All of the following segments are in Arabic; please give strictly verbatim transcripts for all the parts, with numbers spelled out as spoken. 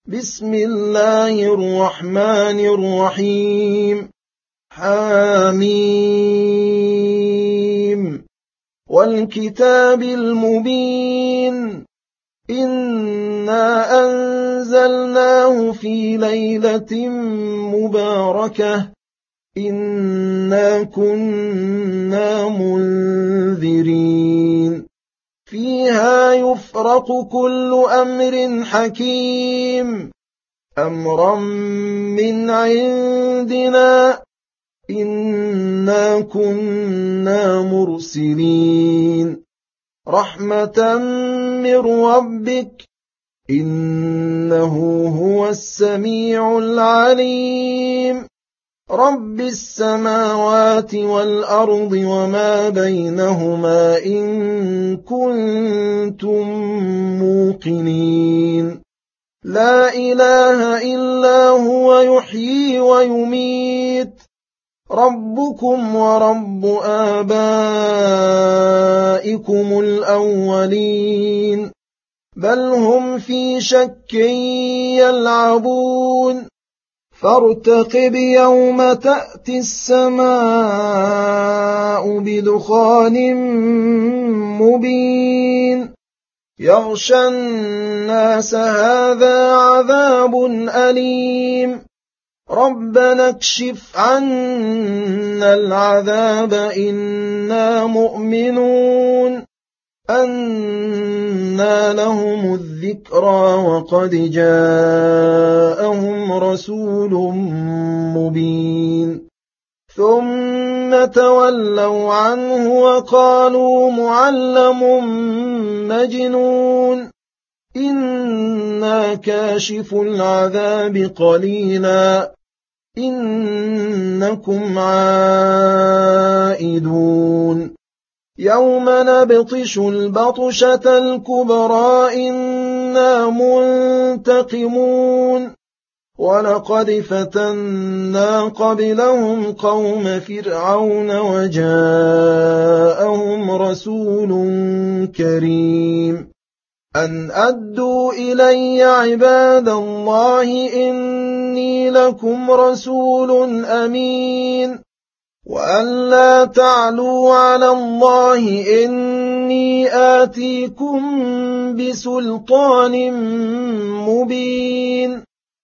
بسم الله الرحمن الرحيم. حميم والكتاب المبين إنا أنزلناه في ليلة مباركة إنا كنا منذرين فيها يفرق كل أمر حكيم أمرا من عندنا إنا كنا مرسلين رحمة من ربك إنه هو السميع العليم رب السماوات والأرض وما بينهما إن كنتم موقنين لا إله إلا هو يحيي ويميت ربكم ورب آبائكم الأولين بل هم في شك يلعبون فارتقب يوم تأتي السماء بدخان مبين يغشى الناس هذا عذاب أليم ربنا اكشف عنا العذاب إنا مؤمنون أنى لهم الذكرى وقد جاءهم رسول مبين ثم تولوا عنه وقالوا معلم مجنون إنا كاشف العذاب قليلا إنكم عائدون يوم نبطش البطشة الكبرى إنا منتقمون ولقد فتنا قبلهم قوم فرعون وجاءهم رسول كريم أن أدوا إلي عباد الله إني لكم رسول أمين وأن لا تعلوا على الله إني آتيكم بسلطان مبين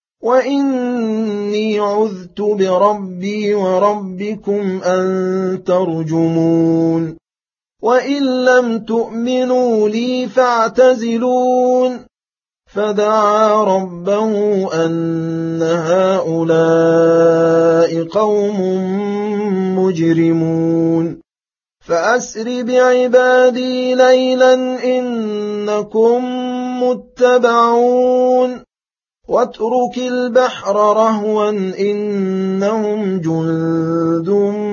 وإني عذت بربي وربكم أن ترجمون وإن لم تؤمنوا لي فاعتزلون فدعا ربه أن هؤلاء قوم مجرمون فأسر بعبادي ليلا إنكم متبعون واترك البحر رهوا إنهم جند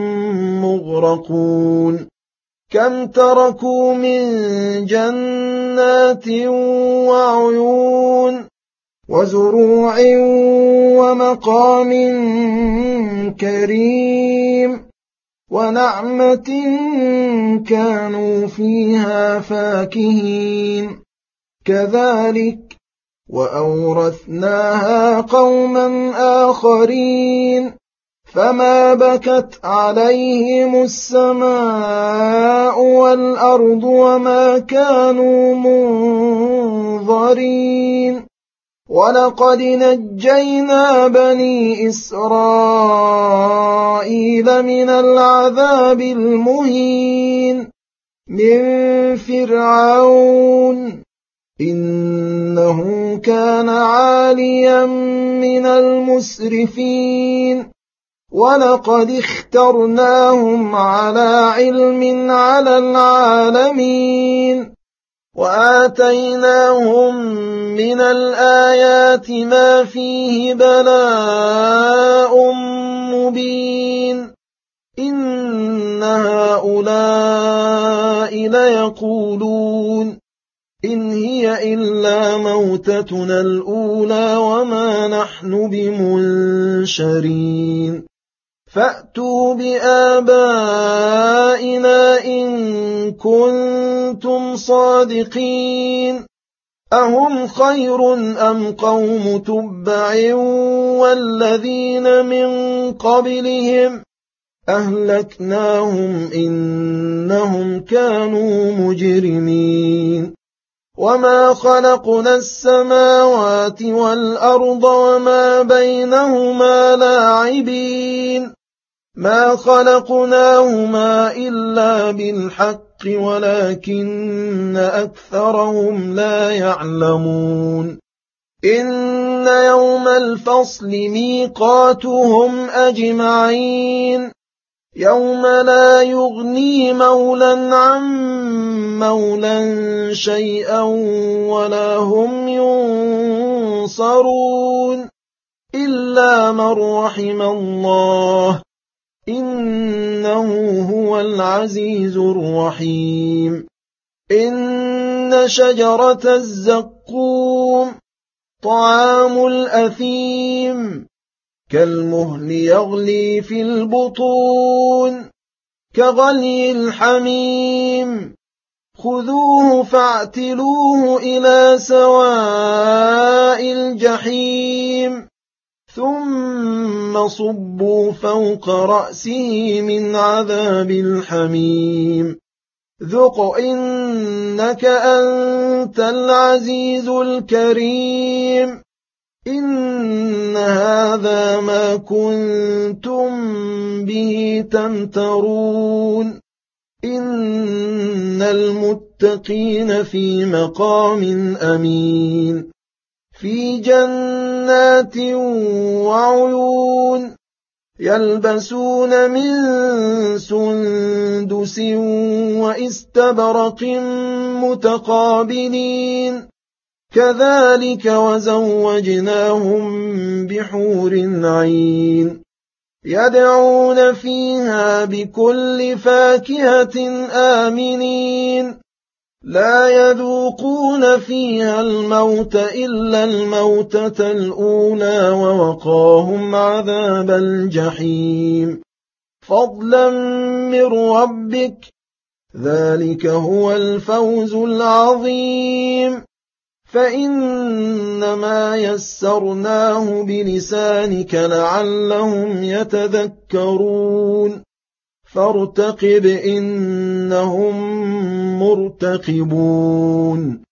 مغرقون كم تركوا من جنات وعيون وزروع ومقام كريم ونعمة كانوا فيها فاكهين كذلك وأورثناها قوما آخرين فما بكت عليهم السماء والأرض وما كانوا منظرين ولقد نجينا بني إسرائيل من العذاب المهين من فرعون إنه كان عاليا من المسرفين ولقد اخترناهم على علم على العالمين وآتيناهم من الآيات ما فيه بلاء مبين إن هؤلاء ليقولون إن هي إلا موتتنا الأولى وما نحن بمنشرين فأتوا بآبائنا إن كنتم صادقين أهم خير أم قوم تبع والذين من قبلهم أهلكناهم إنهم كانوا مجرمين وما خلقنا السماوات والأرض وما بينهما لاعبين ما خلقناهما إلا بالحق ولكن أكثرهم لا يعلمون إن يوم الفصل ميقاتهم أجمعين يوم لا يغني مولى عن مولى شيئا ولا هم ينصرون إلا من رحم الله إنه هو العزيز الرحيم إن شجرة الزقوم طعام الأثيم كالمهل يغلي في البطون كغلي الحميم خذوه فاعتلوه إلى سواء الجحيم ثم صبوا فوق رأسه من عذاب الحميم ذق إنك أنت العزيز الكريم إن هذا ما كنتم به تمترون إن المتقين في مقام أمين في جنات وعيون يلبسون من سندس وإستبرق متقابلين كذلك وزوجناهم بحور عين يدعون فيها بكل فاكهة آمنين لا يذوقون فيها الموت إلا الموتة الأولى ووقاهم عذاب الجحيم فضلا من ربك ذلك هو الفوز العظيم فإنما يسرناه بلسانك لعلهم يتذكرون فارتقب إنهم مرتقبون